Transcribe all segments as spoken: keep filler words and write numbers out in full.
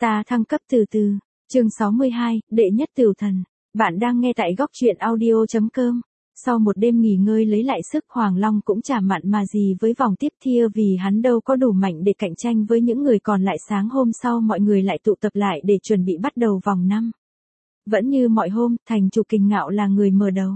Ta thăng cấp từ từ. Chương sáu mươi hai, đệ nhất tửu thần. Bạn đang nghe tại góc truyện audio chấm com. Sau một đêm nghỉ ngơi lấy lại sức, Hoàng Long cũng chả mặn mà gì với vòng tiếp theo, vì hắn đâu có đủ mạnh để cạnh tranh với những người còn lại. Sáng hôm sau mọi người lại tụ tập lại để chuẩn bị bắt đầu vòng năm. Vẫn như mọi hôm, thành chủ Kình Ngạo là người mở đầu.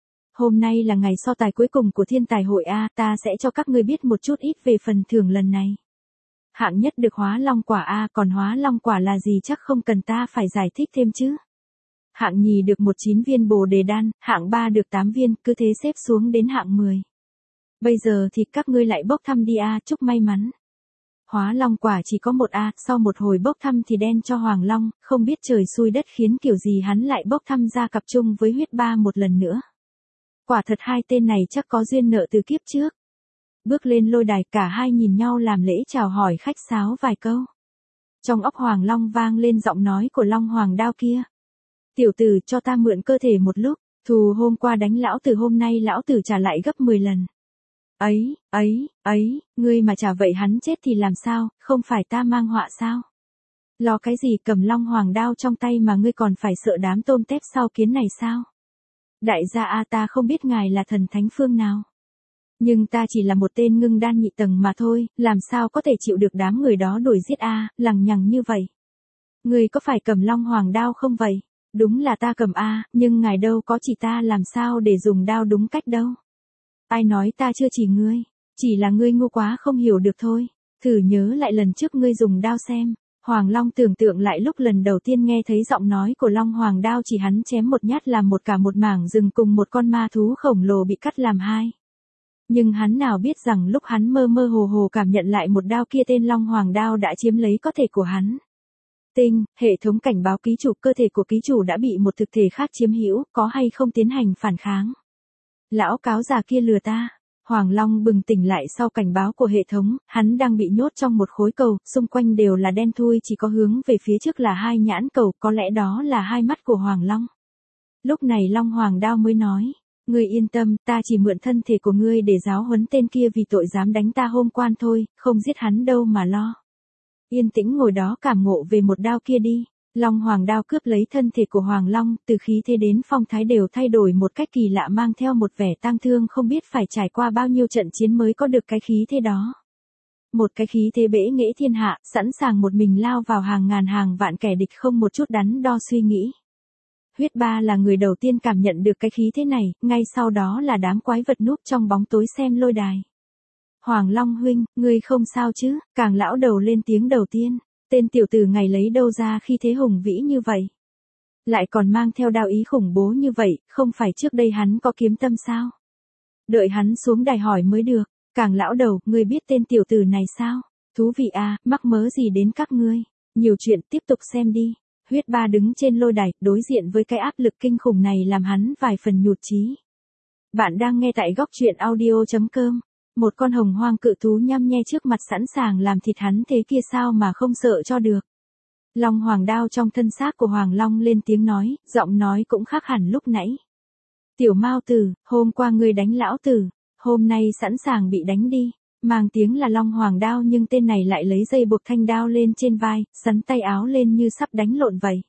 Hôm nay là ngày so tài cuối cùng của thiên tài hội A, ta sẽ cho các ngươi biết một chút ít về phần thưởng lần này. Hạng nhất được hóa long quả A, còn hóa long quả là gì chắc không cần ta phải giải thích thêm chứ. Hạng nhì được mười chín viên bồ đề đan, hạng ba được tám viên, cứ thế xếp xuống đến hạng mười. Bây giờ thì các ngươi lại bốc thăm đi A, chúc may mắn. Hóa long quả chỉ có một A, sau một hồi bốc thăm thì đen cho Hoàng Long, không biết trời xui đất khiến kiểu gì hắn lại bốc thăm ra cặp chung với huyết ba một lần nữa. Quả thật hai tên này chắc có duyên nợ từ kiếp trước. Bước lên lôi đài, cả hai nhìn nhau làm lễ chào hỏi khách sáo vài câu. Trong óc Hoàng Long vang lên giọng nói của Long Hoàng Đao kia. Tiểu tử, cho ta mượn cơ thể một lúc, thù hôm qua đánh lão tử hôm nay lão tử trả lại gấp mười lần. Ấy, ấy, ấy, ngươi mà trả vậy hắn chết thì làm sao, không phải ta mang họa sao? Lo cái gì, cầm Long Hoàng Đao trong tay mà ngươi còn phải sợ đám tôm tép sau kiến này sao? Đại gia A, ta không biết ngài là thần thánh phương nào. Nhưng ta chỉ là một tên ngưng đan nhị tầng mà thôi, làm sao có thể chịu được đám người đó đuổi giết A, lằng nhằng như vậy. Ngươi có phải cầm Long Hoàng Đao không vậy? Đúng là ta cầm A, nhưng ngài đâu có chỉ ta làm sao để dùng đao đúng cách đâu. Ai nói ta chưa chỉ ngươi, chỉ là ngươi ngu quá không hiểu được thôi. Thử nhớ lại lần trước ngươi dùng đao xem. Hoàng Long tưởng tượng lại lúc lần đầu tiên nghe thấy giọng nói của Long Hoàng Đao, chỉ hắn chém một nhát làm một cả một mảng rừng cùng một con ma thú khổng lồ bị cắt làm hai. Nhưng hắn nào biết rằng lúc hắn mơ mơ hồ hồ cảm nhận lại một đao kia, tên Long Hoàng Đao đã chiếm lấy cơ thể của hắn. Tinh, hệ thống cảnh báo ký chủ, cơ thể của ký chủ đã bị một thực thể khác chiếm hữu, có hay không tiến hành phản kháng. Lão cáo già kia lừa ta. Hoàng Long bừng tỉnh lại sau cảnh báo của hệ thống, hắn đang bị nhốt trong một khối cầu, xung quanh đều là đen thui, chỉ có hướng về phía trước là hai nhãn cầu, có lẽ đó là hai mắt của Hoàng Long. Lúc này Long Hoàng Đao mới nói, ngươi yên tâm, ta chỉ mượn thân thể của ngươi để giáo huấn tên kia vì tội dám đánh ta hôm qua thôi, không giết hắn đâu mà lo. Yên tĩnh ngồi đó cảm ngộ về một đao kia đi. Long Hoàng Đao cướp lấy thân thể của Hoàng Long, từ khí thế đến phong thái đều thay đổi một cách kỳ lạ, mang theo một vẻ tang thương, không biết phải trải qua bao nhiêu trận chiến mới có được cái khí thế đó. Một cái khí thế bẽ nghễ thiên hạ, sẵn sàng một mình lao vào hàng ngàn hàng vạn kẻ địch không một chút đắn đo suy nghĩ. Huyết Ba là người đầu tiên cảm nhận được cái khí thế này, ngay sau đó là đám quái vật núp trong bóng tối xem lôi đài. Hoàng Long huynh, ngươi không sao chứ? Càng lão đầu lên tiếng đầu tiên. Tên tiểu tử ngày lấy đâu ra khi thế hùng vĩ như vậy? Lại còn mang theo đao ý khủng bố như vậy, không phải trước đây hắn có kiếm tâm sao? Đợi hắn xuống đài hỏi mới được. Càng lão đầu, ngươi biết tên tiểu tử này sao? Thú vị à, mắc mớ gì đến các ngươi? Nhiều chuyện, tiếp tục xem đi. Huyết Ba đứng trên lôi đài, đối diện với cái áp lực kinh khủng này làm hắn vài phần nhụt chí. Bạn đang nghe tại góc truyện audio chấm com. Một con hồng hoang cự thú nhăm nhe trước mặt sẵn sàng làm thịt hắn, thế kia sao mà không sợ cho được. Long Hoàng Đao trong thân xác của Hoàng Long lên tiếng nói, giọng nói cũng khác hẳn lúc nãy. Tiểu Mao Tử, hôm qua ngươi đánh lão tử, hôm nay sẵn sàng bị đánh đi. Mang tiếng là Long Hoàng Đao nhưng tên này lại lấy dây buộc thanh đao lên trên vai, sắn tay áo lên như sắp đánh lộn vậy.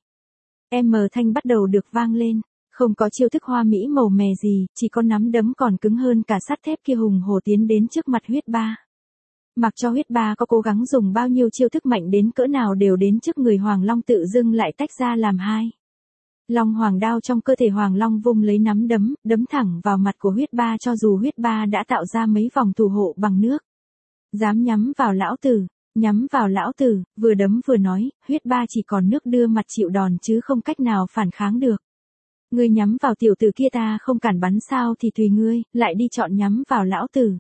M thanh bắt đầu được vang lên. Không có chiêu thức hoa mỹ màu mè gì, chỉ có nắm đấm còn cứng hơn cả sắt thép kia hùng hổ tiến đến trước mặt Huyết Ba. Mặc cho Huyết Ba có cố gắng dùng bao nhiêu chiêu thức mạnh đến cỡ nào đều đến trước người Hoàng Long tự dưng lại tách ra làm hai. Long Hoàng Đao trong cơ thể Hoàng Long vung lấy nắm đấm, đấm thẳng vào mặt của Huyết Ba, cho dù Huyết Ba đã tạo ra mấy vòng thủ hộ bằng nước. Dám nhắm vào lão tử, nhắm vào lão tử, vừa đấm vừa nói, Huyết Ba chỉ còn nước đưa mặt chịu đòn chứ không cách nào phản kháng được. Ngươi nhắm vào tiểu tử kia ta không cản bắn sao thì tùy ngươi, lại đi chọn nhắm vào lão tử.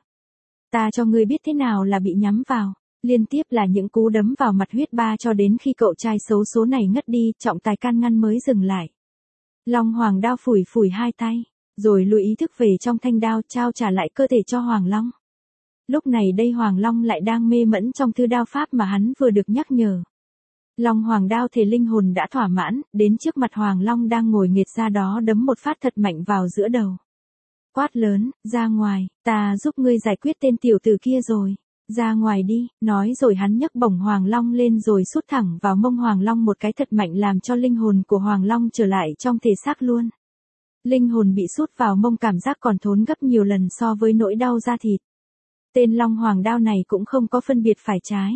Ta cho ngươi biết thế nào là bị nhắm vào. Liên tiếp là những cú đấm vào mặt Huyết Ba cho đến khi cậu trai xấu số này ngất đi, trọng tài can ngăn mới dừng lại. Long Hoàng Đao phủi phủi hai tay, rồi lùi ý thức về trong thanh đao, trao trả lại cơ thể cho Hoàng Long. Lúc này đây Hoàng Long lại đang mê mẫn trong thư đao pháp mà hắn vừa được nhắc nhở. Long Hoàng Đao thể linh hồn đã thỏa mãn, đến trước mặt Hoàng Long đang ngồi nghệt ra đó đấm một phát thật mạnh vào giữa đầu. Quát lớn, ra ngoài, ta giúp ngươi giải quyết tên tiểu tử kia rồi. Ra ngoài đi, nói rồi hắn nhấc bổng Hoàng Long lên rồi sút thẳng vào mông Hoàng Long một cái thật mạnh làm cho linh hồn của Hoàng Long trở lại trong thể xác luôn. Linh hồn bị sút vào mông cảm giác còn thốn gấp nhiều lần so với nỗi đau da thịt. Tên Long Hoàng đao này cũng không có phân biệt phải trái.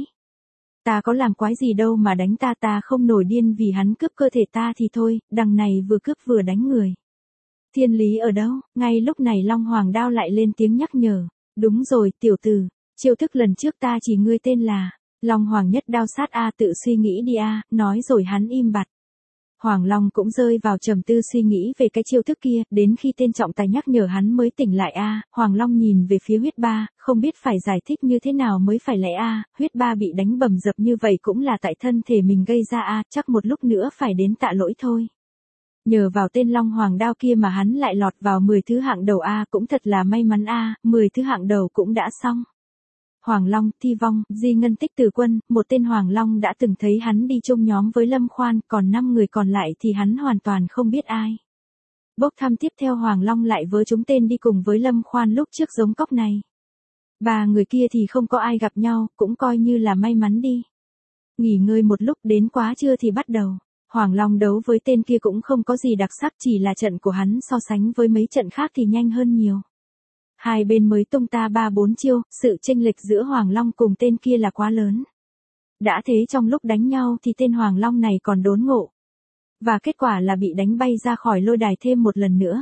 Ta có làm quái gì đâu mà đánh ta, ta không nổi điên vì hắn cướp cơ thể ta thì thôi, đằng này vừa cướp vừa đánh người. Thiên lý ở đâu? Ngay lúc này Long Hoàng đao lại lên tiếng nhắc nhở. Đúng rồi, tiểu tử, chiêu thức lần trước ta chỉ ngươi tên là Long Hoàng nhất đao sát a, tự suy nghĩ đi a, nói rồi hắn im bặt. Hoàng Long cũng rơi vào trầm tư suy nghĩ về cái chiêu thức kia, đến khi tên trọng tài nhắc nhở hắn mới tỉnh lại a. Hoàng Long nhìn về phía huyết ba, không biết phải giải thích như thế nào mới phải lẽ a. Huyết ba bị đánh bầm dập như vậy cũng là tại thân thể mình gây ra a, chắc một lúc nữa phải đến tạ lỗi thôi. Nhờ vào tên Long Hoàng đao kia mà hắn lại lọt vào mười thứ hạng đầu a, cũng thật là may mắn a, mười thứ hạng đầu cũng đã xong. Hoàng Long, Thi Vong, Di Ngân Tích Từ Quân, một tên Hoàng Long đã từng thấy hắn đi chung nhóm với Lâm Khoan, còn năm người còn lại thì hắn hoàn toàn không biết ai. Bốc thăm tiếp theo Hoàng Long lại với chúng tên đi cùng với Lâm Khoan lúc trước giống cốc này. Ba người kia thì không có ai gặp nhau, cũng coi như là may mắn đi. Nghỉ ngơi một lúc đến quá trưa thì bắt đầu. Hoàng Long đấu với tên kia cũng không có gì đặc sắc, chỉ là trận của hắn so sánh với mấy trận khác thì nhanh hơn nhiều. Hai bên mới tung ta ba bốn chiêu, sự chênh lệch giữa Hoàng Long cùng tên kia là quá lớn. Đã thế trong lúc đánh nhau thì tên Hoàng Long này còn đốn ngộ. Và kết quả là bị đánh bay ra khỏi lôi đài thêm một lần nữa.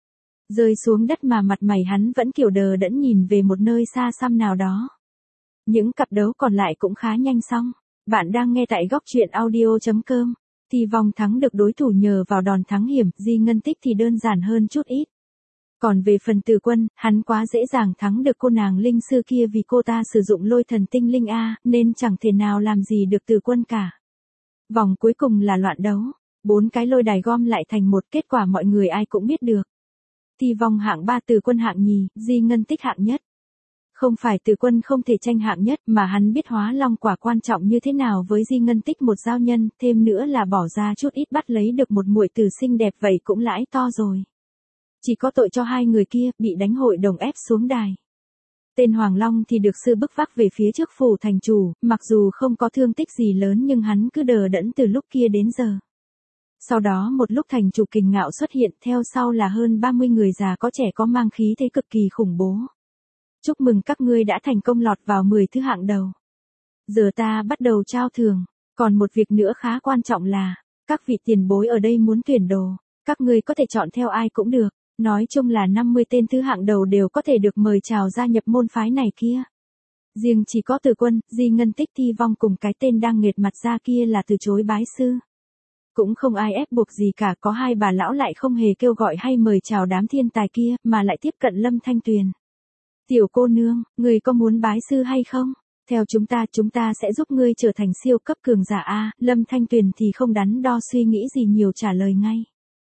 Rơi xuống đất mà mặt mày hắn vẫn kiểu đờ đẫn nhìn về một nơi xa xăm nào đó. Những cặp đấu còn lại cũng khá nhanh xong. Bạn đang nghe tại góc truyện audio chấm com. Thi Vong thắng được đối thủ nhờ vào đòn thắng hiểm, Di Ngân Tích thì đơn giản hơn chút ít. Còn về phần Từ Quân, hắn quá dễ dàng thắng được cô nàng linh sư kia vì cô ta sử dụng lôi thần tinh linh A, nên chẳng thể nào làm gì được Từ Quân cả. Vòng cuối cùng là loạn đấu, bốn cái lôi đài gom lại thành một, kết quả mọi người ai cũng biết được. Thi Vong hạng ba, Từ Quân hạng nhì, Di Ngân Tích hạng nhất. Không phải Từ Quân không thể tranh hạng nhất mà hắn biết hóa long quả quan trọng như thế nào với Di Ngân Tích một giao nhân, thêm nữa là bỏ ra chút ít bắt lấy được một muội tử xinh đẹp vậy cũng lãi to rồi. Chỉ có tội cho hai người kia, bị đánh hội đồng ép xuống đài. Tên Hoàng Long thì được sư bức vác về phía trước phủ thành chủ, mặc dù không có thương tích gì lớn nhưng hắn cứ đờ đẫn từ lúc kia đến giờ. Sau đó một lúc thành chủ Kình Ngạo xuất hiện, theo sau là hơn ba mươi người già có trẻ có mang khí thế cực kỳ khủng bố. Chúc mừng các ngươi đã thành công lọt vào mười thứ hạng đầu. Giờ ta bắt đầu trao thưởng, còn một việc nữa khá quan trọng là, các vị tiền bối ở đây muốn tuyển đồ, các ngươi có thể chọn theo ai cũng được. Nói chung là năm mươi tên thứ hạng đầu đều có thể được mời chào gia nhập môn phái này kia. Riêng chỉ có Từ Quân, Di Ngân Tích, Thi Vong cùng cái tên đang nghệt mặt ra kia là từ chối bái sư. Cũng không ai ép buộc gì cả, có hai bà lão lại không hề kêu gọi hay mời chào đám thiên tài kia, mà lại tiếp cận Lâm Thanh Tuyền. Tiểu cô nương, người có muốn bái sư hay không? Theo chúng ta, chúng ta sẽ giúp ngươi trở thành siêu cấp cường giả A. Lâm Thanh Tuyền thì không đắn đo suy nghĩ gì nhiều trả lời ngay.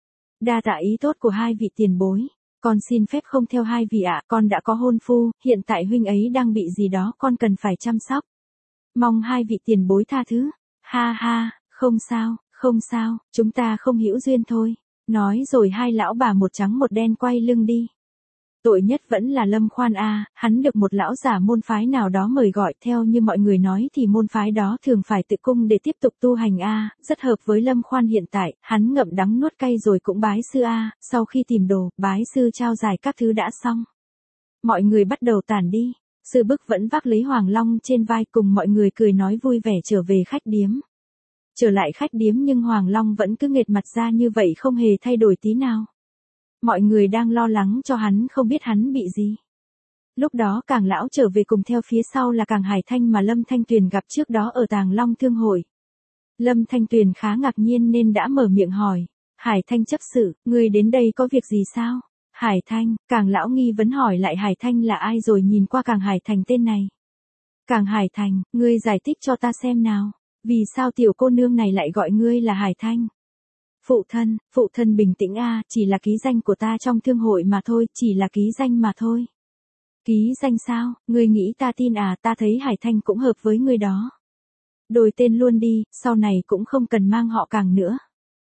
Đa tạ ý tốt của hai vị tiền bối, con xin phép không theo hai vị ạ, con đã có hôn phu, hiện tại huynh ấy đang bị gì đó, con cần phải chăm sóc. Mong hai vị tiền bối tha thứ. Ha ha, không sao, không sao, chúng ta không hữu duyên thôi. Nói rồi hai lão bà một trắng một đen quay lưng đi. Tội nhất vẫn là Lâm Khoan A, hắn được một lão giả môn phái nào đó mời gọi, theo như mọi người nói thì môn phái đó thường phải tự cung để tiếp tục tu hành A, rất hợp với Lâm Khoan hiện tại, hắn ngậm đắng nuốt cay rồi cũng bái sư A, sau khi tìm đồ, bái sư trao giải các thứ đã xong. Mọi người bắt đầu tản đi, sư bức vẫn vác lấy Hoàng Long trên vai cùng mọi người cười nói vui vẻ trở về khách điếm. Trở lại khách điếm nhưng Hoàng Long vẫn cứ nghệt mặt ra như vậy không hề thay đổi tí nào. Mọi người đang lo lắng cho hắn không biết hắn bị gì. Lúc đó Càng lão trở về cùng theo phía sau là Càng Hải Thanh mà Lâm Thanh Tuyền gặp trước đó ở Tàng Long Thương hội. Lâm Thanh Tuyền khá ngạc nhiên nên đã mở miệng hỏi. Hải Thanh chấp sự, ngươi đến đây có việc gì sao? Hải Thanh, Càng lão nghi vấn hỏi lại Hải Thanh là ai rồi nhìn qua Càng Hải Thành tên này. Càng Hải Thành, ngươi giải thích cho ta xem nào. Vì sao tiểu cô nương này lại gọi ngươi là Hải Thanh? Phụ thân, phụ thân bình tĩnh a, chỉ là ký danh của ta trong thương hội mà thôi, chỉ là ký danh mà thôi. Ký danh sao, ngươi nghĩ ta tin à, ta thấy Hải Thanh cũng hợp với ngươi đó. Đổi tên luôn đi, sau này cũng không cần mang họ Càng nữa.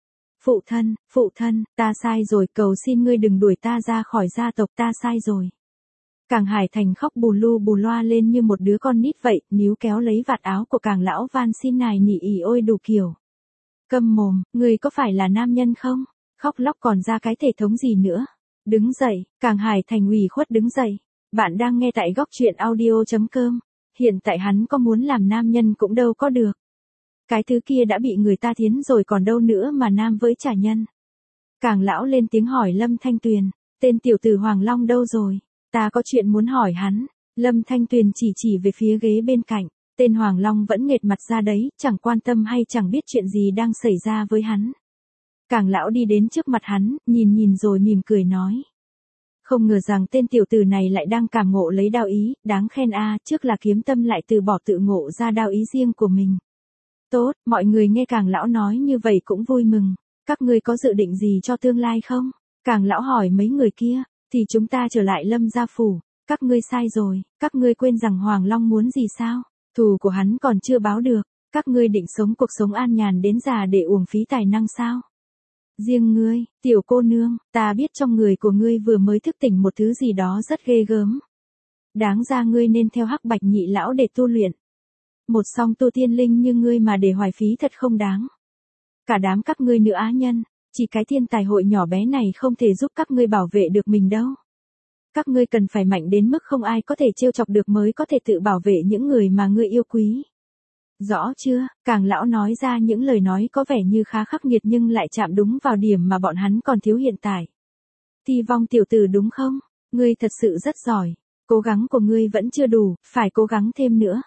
Phụ thân, phụ thân, ta sai rồi, cầu xin ngươi đừng đuổi ta ra khỏi gia tộc, ta sai rồi. Càng Hải Thành khóc bù lu bù loa lên như một đứa con nít vậy, níu kéo lấy vạt áo của Càng lão van xin nài nỉ ỉ ôi đủ kiểu. Câm mồm, người có phải là nam nhân không? Khóc lóc còn ra cái thể thống gì nữa? Đứng dậy, Càng Hải Thành ủy khuất đứng dậy. Bạn đang nghe tại góc truyện audio.com. Hiện tại hắn có muốn làm nam nhân cũng đâu có được. Cái thứ kia đã bị người ta thiến rồi còn đâu nữa mà nam với trả nhân. Càng lão lên tiếng hỏi Lâm Thanh Tuyền, tên tiểu tử Hoàng Long đâu rồi? Ta có chuyện muốn hỏi hắn. Lâm Thanh Tuyền chỉ chỉ về phía ghế bên cạnh. Tên Hoàng Long vẫn nghệt mặt ra đấy, chẳng quan tâm hay chẳng biết chuyện gì đang xảy ra với hắn. Càng lão đi đến trước mặt hắn, nhìn nhìn rồi mỉm cười nói. Không ngờ rằng tên tiểu tử này lại đang cảm ngộ lấy đao ý, đáng khen a, trước là kiếm tâm lại từ bỏ tự ngộ ra đao ý riêng của mình. Tốt, mọi người nghe Càng lão nói như vậy cũng vui mừng. Các ngươi có dự định gì cho tương lai không? Càng lão hỏi mấy người kia, thì chúng ta trở lại Lâm gia phủ. Các ngươi sai rồi, các ngươi quên rằng Hoàng Long muốn gì sao? Thù của hắn còn chưa báo được, các ngươi định sống cuộc sống an nhàn đến già để uổng phí tài năng sao? Riêng ngươi, tiểu cô nương, ta biết trong người của ngươi vừa mới thức tỉnh một thứ gì đó rất ghê gớm. Đáng ra ngươi nên theo Hắc Bạch nhị lão để tu luyện. Một song tu tiên linh như ngươi mà để hoài phí thật không đáng. Cả đám các ngươi nữ á nhân, chỉ cái thiên tài hội nhỏ bé này không thể giúp các ngươi bảo vệ được mình đâu. Các ngươi cần phải mạnh đến mức không ai có thể trêu chọc được mới có thể tự bảo vệ những người mà ngươi yêu quý. Rõ chưa? Càng lão nói ra những lời nói có vẻ như khá khắc nghiệt nhưng lại chạm đúng vào điểm mà bọn hắn còn thiếu hiện tại. Ti Vong tiểu tử đúng không? Ngươi thật sự rất giỏi. Cố gắng của ngươi vẫn chưa đủ, phải cố gắng thêm nữa.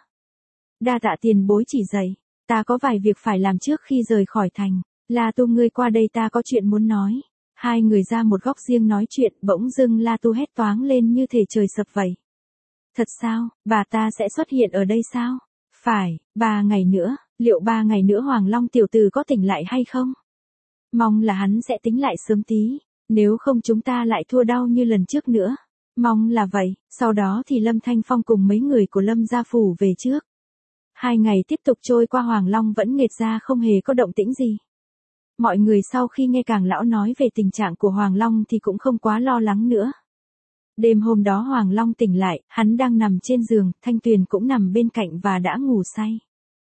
Đa tạ tiền bối chỉ dạy. Ta có vài việc phải làm trước khi rời khỏi thành. La Tu ngươi qua đây ta có chuyện muốn nói. Hai người ra một góc riêng nói chuyện, bỗng dưng La Tu hét toáng lên như thể trời sập vậy. Thật sao, bà ta sẽ xuất hiện ở đây sao? Phải, ba ngày nữa, liệu ba ngày nữa Hoàng Long tiểu tử có tỉnh lại hay không? Mong là hắn sẽ tính lại sớm tí, nếu không chúng ta lại thua đau như lần trước nữa. Mong là vậy, sau đó thì Lâm Thanh Phong cùng mấy người của Lâm gia phủ về trước. Hai ngày tiếp tục trôi qua Hoàng Long vẫn nghệt ra không hề có động tĩnh gì. Mọi người sau khi nghe Càng lão nói về tình trạng của Hoàng Long thì cũng không quá lo lắng nữa. Đêm hôm đó Hoàng Long tỉnh lại, hắn đang nằm trên giường, Thanh Tuyền cũng nằm bên cạnh và đã ngủ say.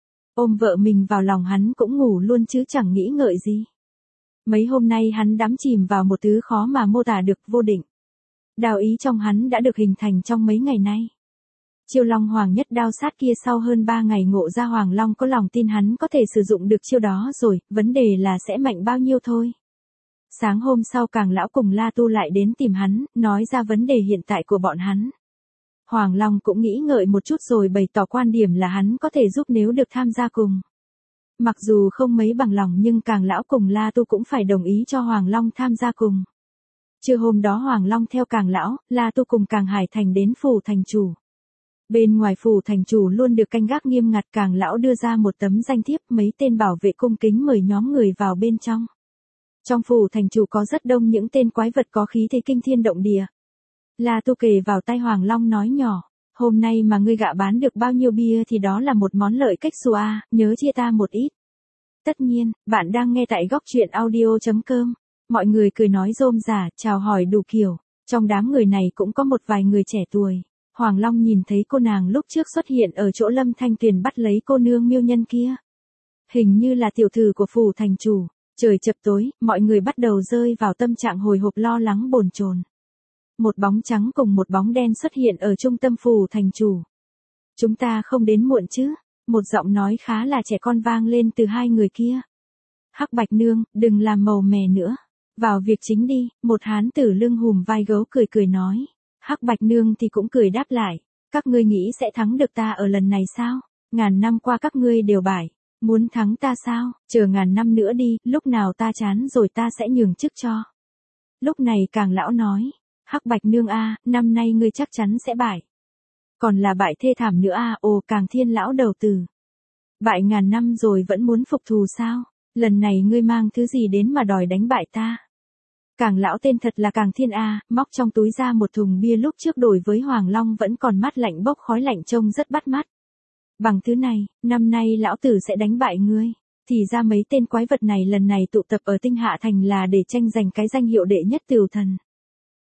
Ôm vợ mình vào lòng hắn cũng ngủ luôn chứ chẳng nghĩ ngợi gì. Mấy hôm nay hắn đắm chìm vào một thứ khó mà mô tả được, vô định. Đao ý trong hắn đã được hình thành trong mấy ngày nay. Chiêu Long Hoàng nhất đao sát kia sau hơn ba ngày ngộ ra Hoàng Long có lòng tin hắn có thể sử dụng được chiêu đó rồi, vấn đề là sẽ mạnh bao nhiêu thôi. Sáng hôm sau Càng lão cùng La Tu lại đến tìm hắn, nói ra vấn đề hiện tại của bọn hắn. Hoàng Long cũng nghĩ ngợi một chút rồi bày tỏ quan điểm là hắn có thể giúp nếu được tham gia cùng. Mặc dù không mấy bằng lòng nhưng Càng lão cùng La Tu cũng phải đồng ý cho Hoàng Long tham gia cùng. Trưa hôm đó Hoàng Long theo Càng lão, La Tu cùng Càng Hải Thành đến phủ thành chủ. Bên ngoài phủ thành chủ luôn được canh gác nghiêm ngặt, Càng lão đưa ra một tấm danh thiếp, mấy tên bảo vệ cung kính mời nhóm người vào bên trong. Trong phủ thành chủ có rất đông những tên quái vật có khí thế kinh thiên động địa. La Tu kề vào tai Hoàng Long nói nhỏ, hôm nay mà ngươi gạ bán được bao nhiêu bia thì đó là một món lợi cách xù a, nhớ chia ta một ít. Tất nhiên, bạn đang nghe tại góc truyện audio.com. Mọi người cười nói rôm rả, chào hỏi đủ kiểu. Trong đám người này cũng có một vài người trẻ tuổi. Hoàng Long nhìn thấy cô nàng lúc trước xuất hiện ở chỗ Lâm Thanh Tuyền bắt lấy cô nương miêu nhân kia. Hình như là tiểu thư của phủ thành chủ. Trời chập tối, mọi người bắt đầu rơi vào tâm trạng hồi hộp lo lắng bồn chồn. Một bóng trắng cùng một bóng đen xuất hiện ở trung tâm phủ thành chủ. Chúng ta không đến muộn chứ? Một giọng nói khá là trẻ con vang lên từ hai người kia. Hắc Bạch nương, đừng làm màu mè nữa. Vào việc chính đi, một hán tử lưng hùm vai gấu cười cười nói. Hắc Bạch nương thì cũng cười đáp lại. Các ngươi nghĩ sẽ thắng được ta ở lần này sao? Ngàn năm qua các ngươi đều bại. Muốn thắng ta sao? Chờ ngàn năm nữa đi, lúc nào ta chán rồi ta sẽ nhường chức cho. Lúc này Càng lão nói. Hắc Bạch nương a, năm nay ngươi chắc chắn sẽ bại. Còn là bại thê thảm nữa a, ồ Càng Thiên lão đầu tử. Bại ngàn năm rồi vẫn muốn phục thù sao? Lần này ngươi mang thứ gì đến mà đòi đánh bại ta? Càng lão tên thật là Càng Thiên a, móc trong túi ra một thùng bia lúc trước đổi với Hoàng Long vẫn còn mát lạnh bốc khói lạnh trông rất bắt mắt. Bằng thứ này, năm nay lão tử sẽ đánh bại ngươi. Thì ra mấy tên quái vật này lần này tụ tập ở Tinh Hạ Thành là để tranh giành cái danh hiệu đệ nhất tửu thần.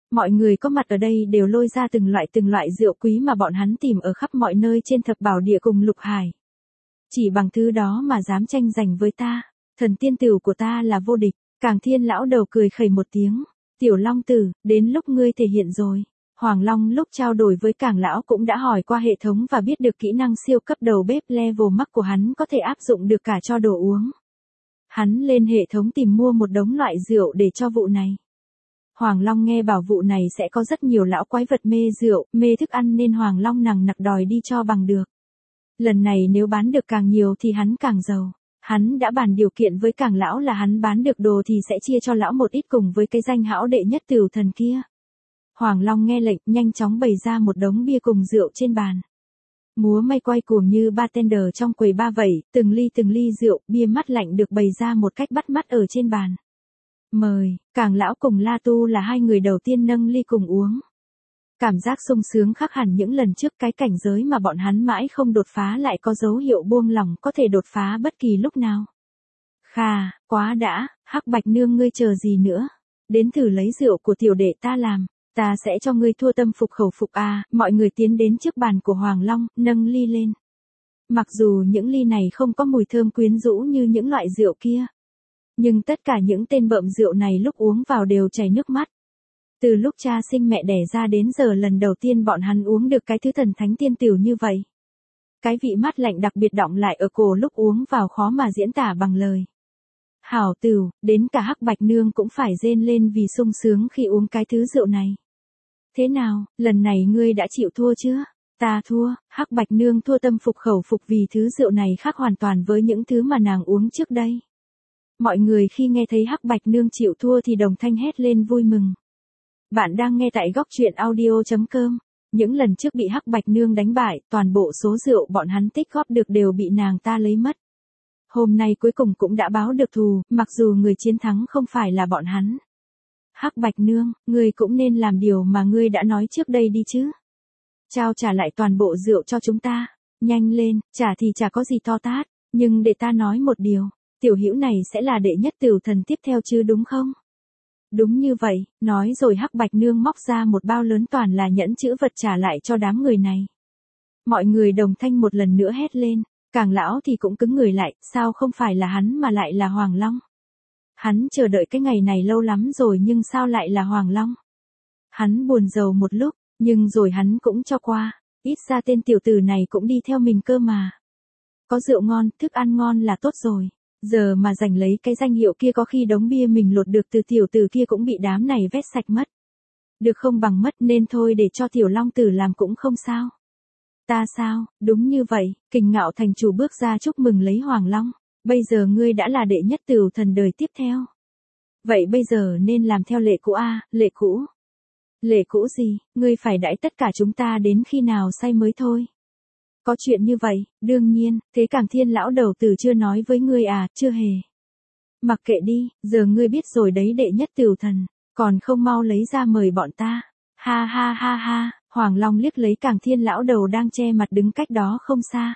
Mọi người có mặt ở đây đều lôi ra từng loại từng loại rượu quý mà bọn hắn tìm ở khắp mọi nơi trên thập bảo địa cùng lục hải. Chỉ bằng thứ đó mà dám tranh giành với ta, thần tiên tử của ta là vô địch. Càng Thiên lão đầu cười khẩy một tiếng, Tiểu Long tử, đến lúc ngươi thể hiện rồi. Hoàng Long lúc trao đổi với Càng lão cũng đã hỏi qua hệ thống và biết được kỹ năng siêu cấp đầu bếp level max của hắn có thể áp dụng được cả cho đồ uống. Hắn lên hệ thống tìm mua một đống loại rượu để cho vụ này. Hoàng Long nghe bảo vụ này sẽ có rất nhiều lão quái vật mê rượu, mê thức ăn nên Hoàng Long nằng nặc đòi đi cho bằng được. Lần này nếu bán được càng nhiều thì hắn càng giàu. Hắn đã bàn điều kiện với Càng lão là hắn bán được đồ thì sẽ chia cho lão một ít cùng với cái danh hão đệ nhất tửu thần kia. Hoàng Long nghe lệnh, nhanh chóng bày ra một đống bia cùng rượu trên bàn. Múa may quay cuồng như bartender trong quầy ba vậy, từng ly từng ly rượu, bia mát lạnh được bày ra một cách bắt mắt ở trên bàn. Mời, Càng lão cùng La Tu là hai người đầu tiên nâng ly cùng uống. Cảm giác sung sướng khác hẳn những lần trước, cái cảnh giới mà bọn hắn mãi không đột phá lại có dấu hiệu buông lỏng có thể đột phá bất kỳ lúc nào. Khà, quá đã, Hắc Bạch Nương ngươi chờ gì nữa? Đến thử lấy rượu của tiểu đệ ta làm, ta sẽ cho ngươi thua tâm phục khẩu phục à. Mọi người tiến đến trước bàn của Hoàng Long, nâng ly lên. Mặc dù những ly này không có mùi thơm quyến rũ như những loại rượu kia, nhưng tất cả những tên bợm rượu này lúc uống vào đều chảy nước mắt. Từ lúc cha sinh mẹ đẻ ra đến giờ lần đầu tiên bọn hắn uống được cái thứ thần thánh tiên tiểu như vậy. Cái vị mát lạnh đặc biệt đọng lại ở cổ lúc uống vào khó mà diễn tả bằng lời. Hảo tửu, đến cả Hắc Bạch Nương cũng phải rên lên vì sung sướng khi uống cái thứ rượu này. Thế nào, lần này ngươi đã chịu thua chưa? Ta thua, Hắc Bạch Nương thua tâm phục khẩu phục vì thứ rượu này khác hoàn toàn với những thứ mà nàng uống trước đây. Mọi người khi nghe thấy Hắc Bạch Nương chịu thua thì đồng thanh hét lên vui mừng. Bạn đang nghe tại góc truyện audio chấm com. Những lần trước bị Hắc Bạch Nương đánh bại, toàn bộ số rượu bọn hắn tích góp được đều bị nàng ta lấy mất. Hôm nay cuối cùng cũng đã báo được thù, mặc dù người chiến thắng không phải là bọn hắn. Hắc Bạch Nương, ngươi cũng nên làm điều mà ngươi đã nói trước đây đi chứ. Trao trả lại toàn bộ rượu cho chúng ta. Nhanh lên, trả thì chả có gì to tát, nhưng để ta nói một điều, tiểu hữu này sẽ là đệ nhất tửu thần tiếp theo chứ đúng không? Đúng như vậy, nói rồi Hắc Bạch Nương móc ra một bao lớn toàn là nhẫn chữ vật trả lại cho đám người này. Mọi người đồng thanh một lần nữa hét lên, Càng lão thì cũng cứng người lại, sao không phải là hắn mà lại là Hoàng Long? Hắn chờ đợi cái ngày này lâu lắm rồi nhưng sao lại là Hoàng Long? Hắn buồn rầu một lúc, nhưng rồi hắn cũng cho qua, ít ra tên tiểu tử này cũng đi theo mình cơ mà. Có rượu ngon, thức ăn ngon là tốt rồi. Giờ mà giành lấy cái danh hiệu kia có khi đống bia mình lột được từ tiểu tử kia cũng bị đám này vét sạch mất. Được không bằng mất nên thôi để cho tiểu Long tử làm cũng không sao. Ta sao, đúng như vậy, Kình Ngạo thành chủ bước ra chúc mừng lấy Hoàng Long. Bây giờ ngươi đã là đệ nhất tửu thần đời tiếp theo. Vậy bây giờ nên làm theo lệ cũ a, lệ cũ. Lệ cũ gì, ngươi phải đãi tất cả chúng ta đến khi nào say mới thôi. Có chuyện như vậy, đương nhiên, thế Càng Thiên lão đầu tử chưa nói với ngươi à, chưa hề. Mặc kệ đi, giờ ngươi biết rồi đấy đệ nhất tửu thần, còn không mau lấy ra mời bọn ta. Ha ha ha ha, Hoàng Long liếc lấy Càng Thiên lão đầu đang che mặt đứng cách đó không xa.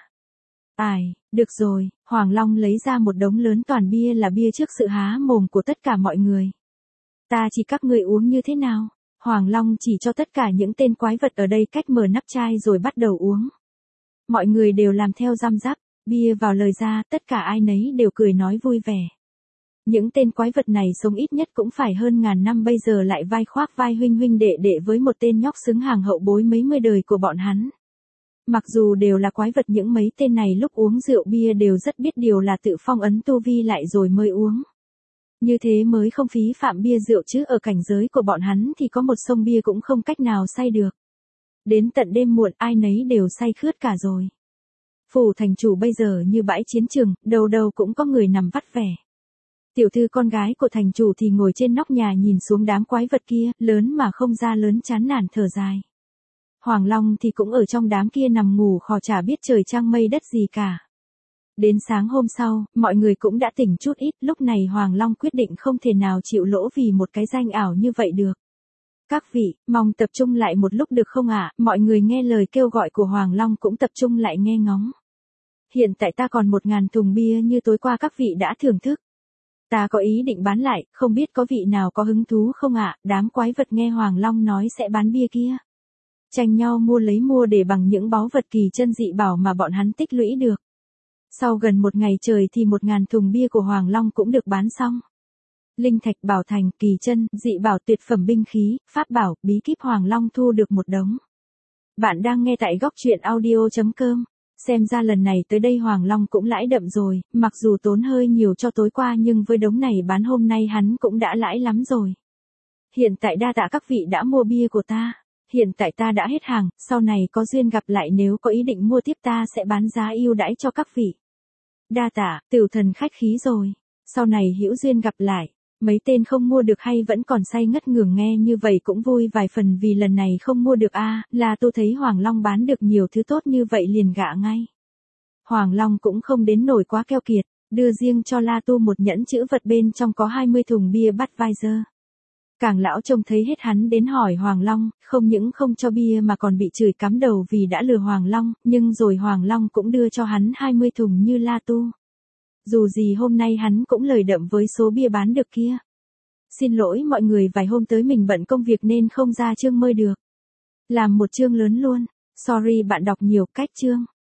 Ai, được rồi, Hoàng Long lấy ra một đống lớn toàn bia là bia trước sự há mồm của tất cả mọi người. Ta chỉ các ngươi uống như thế nào? Hoàng Long chỉ cho tất cả những tên quái vật ở đây cách mở nắp chai rồi bắt đầu uống. Mọi người đều làm theo răm rắp, bia vào lời ra, tất cả ai nấy đều cười nói vui vẻ. Những tên quái vật này sống ít nhất cũng phải hơn ngàn năm bây giờ lại vai khoác vai huynh huynh đệ đệ với một tên nhóc xứng hàng hậu bối mấy mươi đời của bọn hắn. Mặc dù đều là quái vật những mấy tên này lúc uống rượu bia đều rất biết điều là tự phong ấn tu vi lại rồi mới uống. Như thế mới không phí phạm bia rượu chứ ở cảnh giới của bọn hắn thì có một sông bia cũng không cách nào say được. Đến tận đêm muộn ai nấy đều say khướt cả rồi. Phủ thành chủ bây giờ như bãi chiến trường, đầu đầu cũng có người nằm vắt vẻ. Tiểu thư con gái của thành chủ thì ngồi trên nóc nhà nhìn xuống đám quái vật kia, lớn mà không ra lớn chán nản thở dài. Hoàng Long thì cũng ở trong đám kia nằm ngủ khò chả biết trời trăng mây đất gì cả. Đến sáng hôm sau, mọi người cũng đã tỉnh chút ít, lúc này Hoàng Long quyết định không thể nào chịu lỗ vì một cái danh ảo như vậy được. Các vị, mong tập trung lại một lúc được không ạ? Mọi người nghe lời kêu gọi của Hoàng Long cũng tập trung lại nghe ngóng. Hiện tại ta còn một ngàn thùng bia như tối qua các vị đã thưởng thức. Ta có ý định bán lại, không biết có vị nào có hứng thú không ạ? Đám quái vật nghe Hoàng Long nói sẽ bán bia kia. Tranh nhau mua lấy mua để bằng những báu vật kỳ chân dị bảo mà bọn hắn tích lũy được. Sau gần một ngày trời thì một ngàn thùng bia của Hoàng Long cũng được bán xong. Linh thạch bảo thành, kỳ chân, dị bảo tuyệt phẩm binh khí, pháp bảo, bí kíp Hoàng Long thu được một đống. Bạn đang nghe tại góc truyện audio chấm com. Xem ra lần này tới đây Hoàng Long cũng lãi đậm rồi, mặc dù tốn hơi nhiều cho tối qua nhưng với đống này bán hôm nay hắn cũng đã lãi lắm rồi. Hiện tại đa tạ các vị đã mua bia của ta. Hiện tại ta đã hết hàng, sau này có duyên gặp lại nếu có ý định mua tiếp ta sẽ bán giá ưu đãi cho các vị. Đa tạ, Tửu Thần khách khí rồi. Sau này hữu duyên gặp lại. Mấy tên không mua được hay vẫn còn say ngất ngưởng nghe như vậy cũng vui vài phần vì lần này không mua được a à, là tôi thấy Hoàng Long bán được nhiều thứ tốt như vậy liền gạ ngay. Hoàng Long cũng không đến nổi quá keo kiệt, đưa riêng cho La Tu một nhẫn chữ vật bên trong có hai mươi thùng bia Budweiser. Càng lão trông thấy hết hắn đến hỏi Hoàng Long, không những không cho bia mà còn bị chửi cắm đầu vì đã lừa Hoàng Long, nhưng rồi Hoàng Long cũng đưa cho hắn hai mươi thùng như La Tu. Dù gì hôm nay hắn cũng lời đậm với số bia bán được kia. Xin lỗi mọi người vài hôm tới mình bận công việc nên không ra chương mới được. Làm một chương lớn luôn. Sorry bạn đọc nhiều cách chương.